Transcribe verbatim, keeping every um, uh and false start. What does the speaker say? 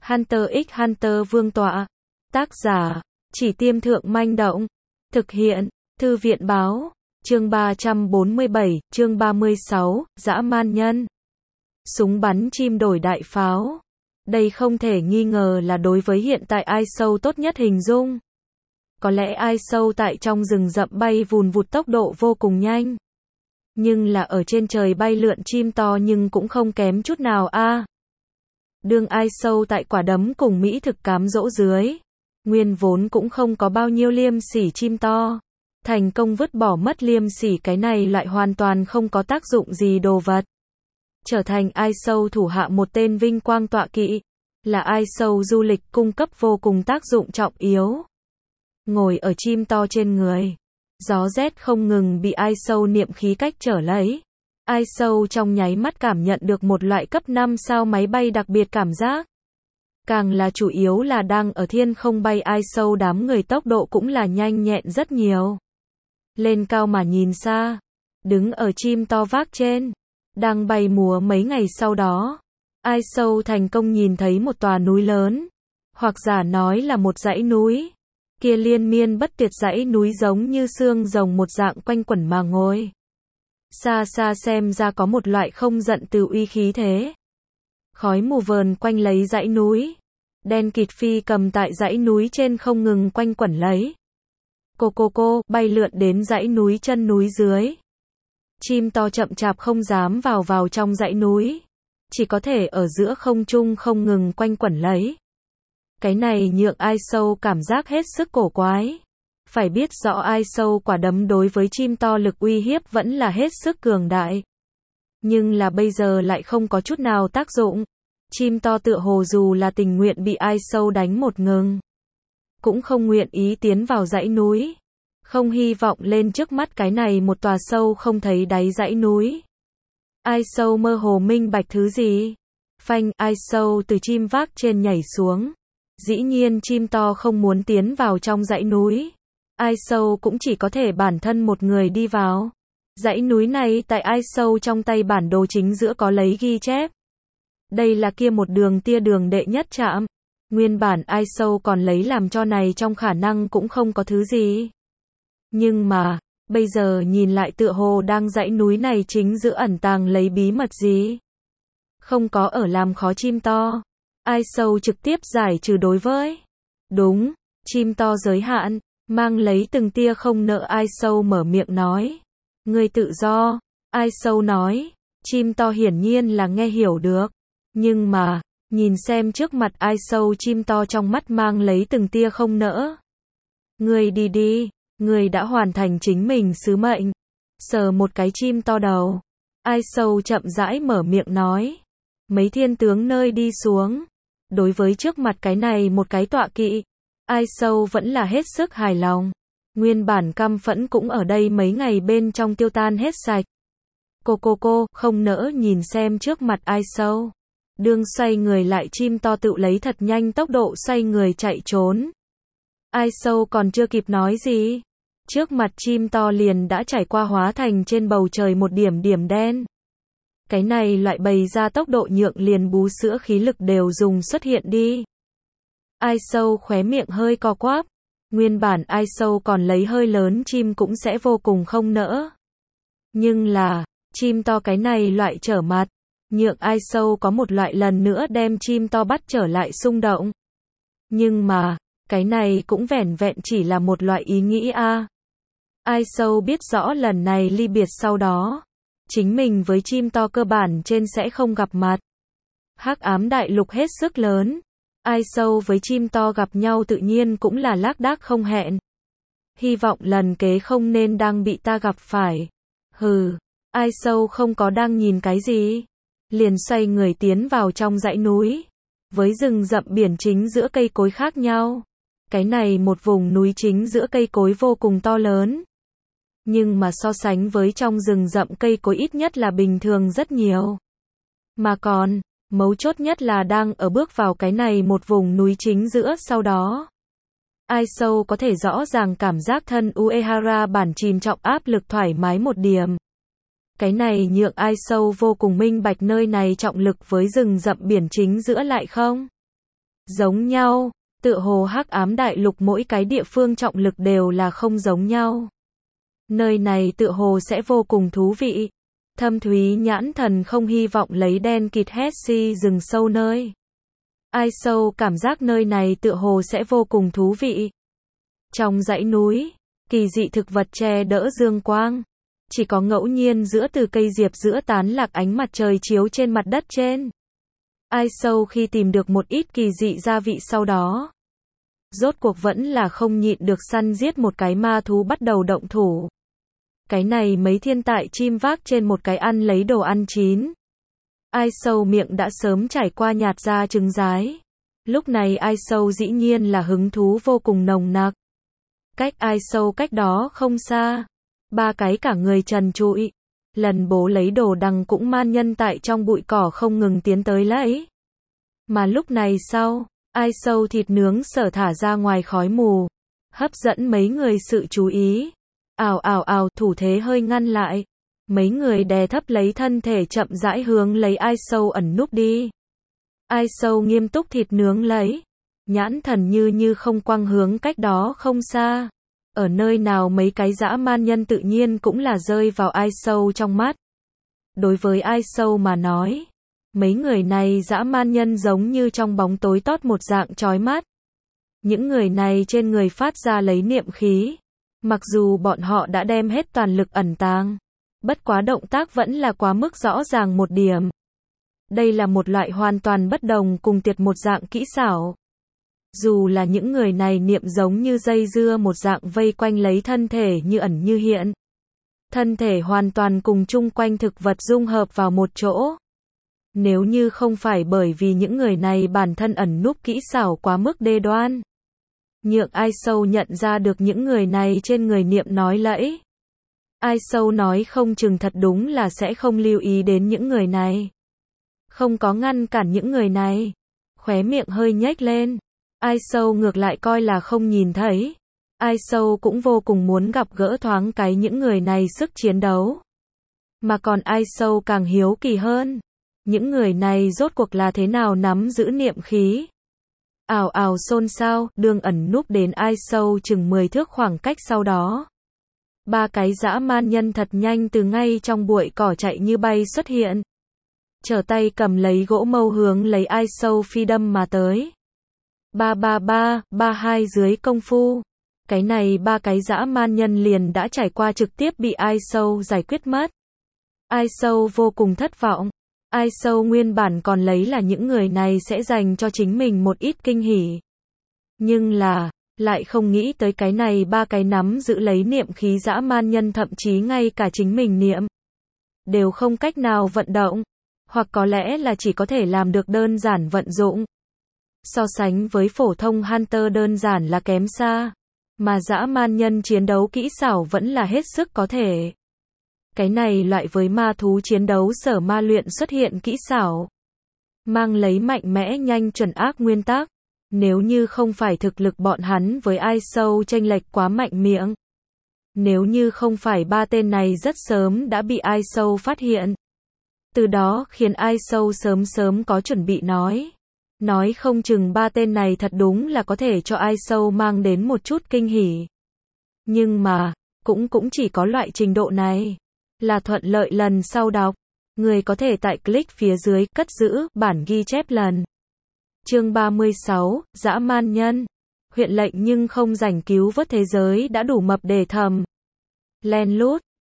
Hunter x Hunter Vương tọa. Tác giả, Chỉ Tiêm Thượng Manh Động. Thực hiện, Thư viện Báo. Chương ba trăm bốn mươi bảy, chương ba mươi sáu, dã man nhân. Súng bắn chim đổi đại pháo. Đây không thể nghi ngờ là đối với hiện tại ai sâu tốt nhất hình dung. Có lẽ ai sâu tại trong rừng rậm bay vùn vụt tốc độ vô cùng nhanh. Nhưng là ở trên trời bay lượn chim to nhưng cũng không kém chút nào a. À. Đương ai sâu tại quả đấm cùng mỹ thực cám dỗ dưới. Nguyên vốn cũng không có bao nhiêu liêm sỉ chim to. Thành công vứt bỏ mất liêm sỉ cái này lại hoàn toàn không có tác dụng gì đồ vật. Trở thành ai sâu thủ hạ một tên vinh quang tọa kỵ. Là ai sâu du lịch cung cấp vô cùng tác dụng trọng yếu. Ngồi ở chim to trên người. Gió rét không ngừng bị ai sâu niệm khí cách trở lấy. Ai sâu trong nháy mắt cảm nhận được một loại cấp năm sao máy bay đặc biệt cảm giác. Càng là chủ yếu là đang ở thiên không bay ai sâu đám người tốc độ cũng là nhanh nhẹn rất nhiều. Lên cao mà nhìn xa. Đứng ở chim to vác trên. Đang bay múa mấy ngày sau đó. Ai sâu thành công nhìn thấy một tòa núi lớn. Hoặc giả nói là một dãy núi. Kia liên miên bất tuyệt dãy núi giống như xương rồng một dạng quanh quẩn mà ngồi. Xa xa xem ra có một loại không giận từ uy khí thế. Khói mù vờn quanh lấy dãy núi. Đen kịt phi cầm tại dãy núi trên không ngừng quanh quẩn lấy. Cô cô cô bay lượn đến dãy núi chân núi dưới. Chim to chậm chạp không dám vào vào trong dãy núi. Chỉ có thể ở giữa không trung không ngừng quanh quẩn lấy. Cái này nhượng ai sâu cảm giác hết sức cổ quái. Phải biết rõ ai sâu quả đấm đối với chim to lực uy hiếp vẫn là hết sức cường đại. Nhưng là bây giờ lại không có chút nào tác dụng. Chim to tựa hồ dù là tình nguyện bị ai sâu đánh một ngừng. Cũng không nguyện ý tiến vào dãy núi. Không hy vọng lên trước mắt cái này một tòa sâu không thấy đáy dãy núi. Ai sâu mơ hồ minh bạch thứ gì? Phanh, ai sâu từ chim vác trên nhảy xuống. Dĩ nhiên chim to không muốn tiến vào trong dãy núi. Ai sâu cũng chỉ có thể bản thân một người đi vào. Dãy núi này tại ai sâu trong tay bản đồ chính giữa có lấy ghi chép. Đây là kia một đường tia đường đệ nhất trạm. Nguyên bản ai sâu còn lấy làm cho này trong khả năng cũng không có thứ gì. Nhưng mà, bây giờ nhìn lại tựa hồ đang dãy núi này chính giữa ẩn tàng lấy bí mật gì. Không có ở làm khó chim to. Ai sâu trực tiếp giải trừ đối với. Đúng, chim to giới hạn, mang lấy từng tia không nợ ai sâu mở miệng nói. Người tự do, ai sâu nói, chim to hiển nhiên là nghe hiểu được. Nhưng mà, nhìn xem trước mặt ai sâu chim to trong mắt mang lấy từng tia không nỡ. Người đi đi, người đã hoàn thành chính mình sứ mệnh. Sờ một cái chim to đầu. Ai sâu chậm rãi mở miệng nói. Mấy thiên tướng nơi đi xuống. Đối với trước mặt cái này một cái tọa kỵ, ai sâu vẫn là hết sức hài lòng. Nguyên bản căm phẫn cũng ở đây mấy ngày bên trong tiêu tan hết sạch. Cô cô cô, không nỡ nhìn xem trước mặt ai sâu. Đương xoay người lại chim to tự lấy thật nhanh tốc độ xoay người chạy trốn. Ai sâu còn chưa kịp nói gì. Trước mặt chim to liền đã trải qua hóa thành trên bầu trời một điểm điểm đen. Cái này loại bày ra tốc độ nhượng liền bú sữa khí lực đều dùng xuất hiện đi. Ai sâu khóe miệng hơi co quắp. Nguyên bản ai sâu còn lấy hơi lớn chim cũng sẽ vô cùng không nỡ. Nhưng là, chim to cái này loại trở mặt. Nhượng ai sâu có một loại lần nữa đem chim to bắt trở lại xung động. Nhưng mà, cái này cũng vẻn vẹn chỉ là một loại ý nghĩ a. À. Ai sâu biết rõ lần này ly biệt sau đó. Chính mình với chim to cơ bản trên sẽ không gặp mặt. Hắc ám đại lục hết sức lớn. Ai sâu với chim to gặp nhau tự nhiên cũng là lác đác không hẹn. Hy vọng lần kế không nên đang bị ta gặp phải. Hừ, ai sâu không có đang nhìn cái gì. Liền xoay người tiến vào trong dãy núi. Với rừng rậm biển chính giữa cây cối khác nhau. Cái này một vùng núi chính giữa cây cối vô cùng to lớn. Nhưng mà so sánh với trong rừng rậm cây cối ít nhất là bình thường rất nhiều. Mà còn, mấu chốt nhất là đang ở bước vào cái này một vùng núi chính giữa sau đó. Ai sâu có thể rõ ràng cảm giác thân Uehara bản chìm trọng áp lực thoải mái một điểm. Cái này nhượng ai sâu vô cùng minh bạch nơi này trọng lực với rừng rậm biển chính giữa lại không. Giống nhau, tựa hồ hắc ám đại lục mỗi cái địa phương trọng lực đều là không giống nhau. Nơi này tựa hồ sẽ vô cùng thú vị. Thâm thúy nhãn thần không hy vọng lấy đen kịt Hesse rừng sâu nơi. Ai sâu cảm giác nơi này tựa hồ sẽ vô cùng thú vị. Trong dãy núi, kỳ dị thực vật che đỡ dương quang. Chỉ có ngẫu nhiên giữa từ cây diệp giữa tán lạc ánh mặt trời chiếu trên mặt đất trên. Ai sâu khi tìm được một ít kỳ dị gia vị sau đó. Rốt cuộc vẫn là không nhịn được săn giết một cái ma thú bắt đầu động thủ. Cái này mấy thiên tại chim vác trên một cái ăn lấy đồ ăn chín. Ai sâu miệng đã sớm trải qua nhạt ra trứng rái. Lúc này ai sâu dĩ nhiên là hứng thú vô cùng nồng nặc. Cách ai sâu cách đó không xa. Ba cái cả người trần trụi. Lần bố lấy đồ đằng cũng man nhân tại trong bụi cỏ không ngừng tiến tới lấy. Mà lúc này sau, ai sâu thịt nướng sở thả ra ngoài khói mù. Hấp dẫn mấy người sự chú ý. Ào ào ào, thủ thế hơi ngăn lại. Mấy người đè thấp lấy thân thể chậm rãi hướng lấy ai sâu ẩn núp đi. Ai sâu nghiêm túc thịt nướng lấy. Nhãn thần như như không quang hướng cách đó không xa. Ở nơi nào mấy cái dã man nhân tự nhiên cũng là rơi vào ai sâu trong mắt. Đối với ai sâu mà nói, mấy người này dã man nhân giống như trong bóng tối tót một dạng chói mắt. Những người này trên người phát ra lấy niệm khí. Mặc dù bọn họ đã đem hết toàn lực ẩn tàng, bất quá động tác vẫn là quá mức rõ ràng một điểm. Đây là một loại hoàn toàn bất đồng cùng tiệt một dạng kỹ xảo. Dù là những người này niệm giống như dây dưa một dạng vây quanh lấy thân thể như ẩn như hiện. Thân thể hoàn toàn cùng chung quanh thực vật dung hợp vào một chỗ. Nếu như không phải bởi vì những người này bản thân ẩn núp kỹ xảo quá mức đê đoan. Nhượng ai sâu nhận ra được những người này trên người niệm nói lẫy. Ai sâu nói không chừng thật đúng là sẽ không lưu ý đến những người này. Không có ngăn cản những người này. Khóe miệng hơi nhếch lên. Ai sâu ngược lại coi là không nhìn thấy. Ai sâu cũng vô cùng muốn gặp gỡ thoáng cái những người này sức chiến đấu. Mà còn ai sâu càng hiếu kỳ hơn. Những người này rốt cuộc là thế nào nắm giữ niệm khí. Ào ào xôn xao, đường ẩn núp đến ai sâu chừng mười thước khoảng cách sau đó. Ba cái dã man nhân thật nhanh từ ngay trong bụi cỏ chạy như bay xuất hiện. Trở tay cầm lấy gỗ mâu hướng lấy ai sâu phi đâm mà tới. Ba ba ba, ba hai dưới công phu. Cái này ba cái dã man nhân liền đã trải qua trực tiếp bị ai sâu giải quyết mất. Ai sâu vô cùng thất vọng. Ai sâu nguyên bản còn lấy là những người này sẽ dành cho chính mình một ít kinh hỉ. Nhưng là, lại không nghĩ tới cái này ba cái nắm giữ lấy niệm khí dã man nhân thậm chí ngay cả chính mình niệm. Đều không cách nào vận động. Hoặc có lẽ là chỉ có thể làm được đơn giản vận dụng. So sánh với phổ thông Hunter đơn giản là kém xa. Mà dã man nhân chiến đấu kỹ xảo vẫn là hết sức có thể. Cái này loại với ma thú chiến đấu sở ma luyện xuất hiện kỹ xảo. Mang lấy mạnh mẽ nhanh chuẩn ác nguyên tắc. Nếu như không phải thực lực bọn hắn với ai sâu chênh lệch quá mạnh miệng. Nếu như không phải ba tên này rất sớm đã bị ai sâu phát hiện. Từ đó khiến ai sâu sớm sớm có chuẩn bị nói. Nói không chừng ba tên này thật đúng là có thể cho ai sâu mang đến một chút kinh hỉ. Nhưng mà, cũng cũng chỉ có loại trình độ này. Là thuận lợi lần sau đọc. Người có thể tại click phía dưới, cất giữ, bản ghi chép lần. Chương ba mươi sáu, dã man nhân. Huyện lệnh nhưng không rảnh cứu vớt thế giới đã đủ mập để thầm. Len lút,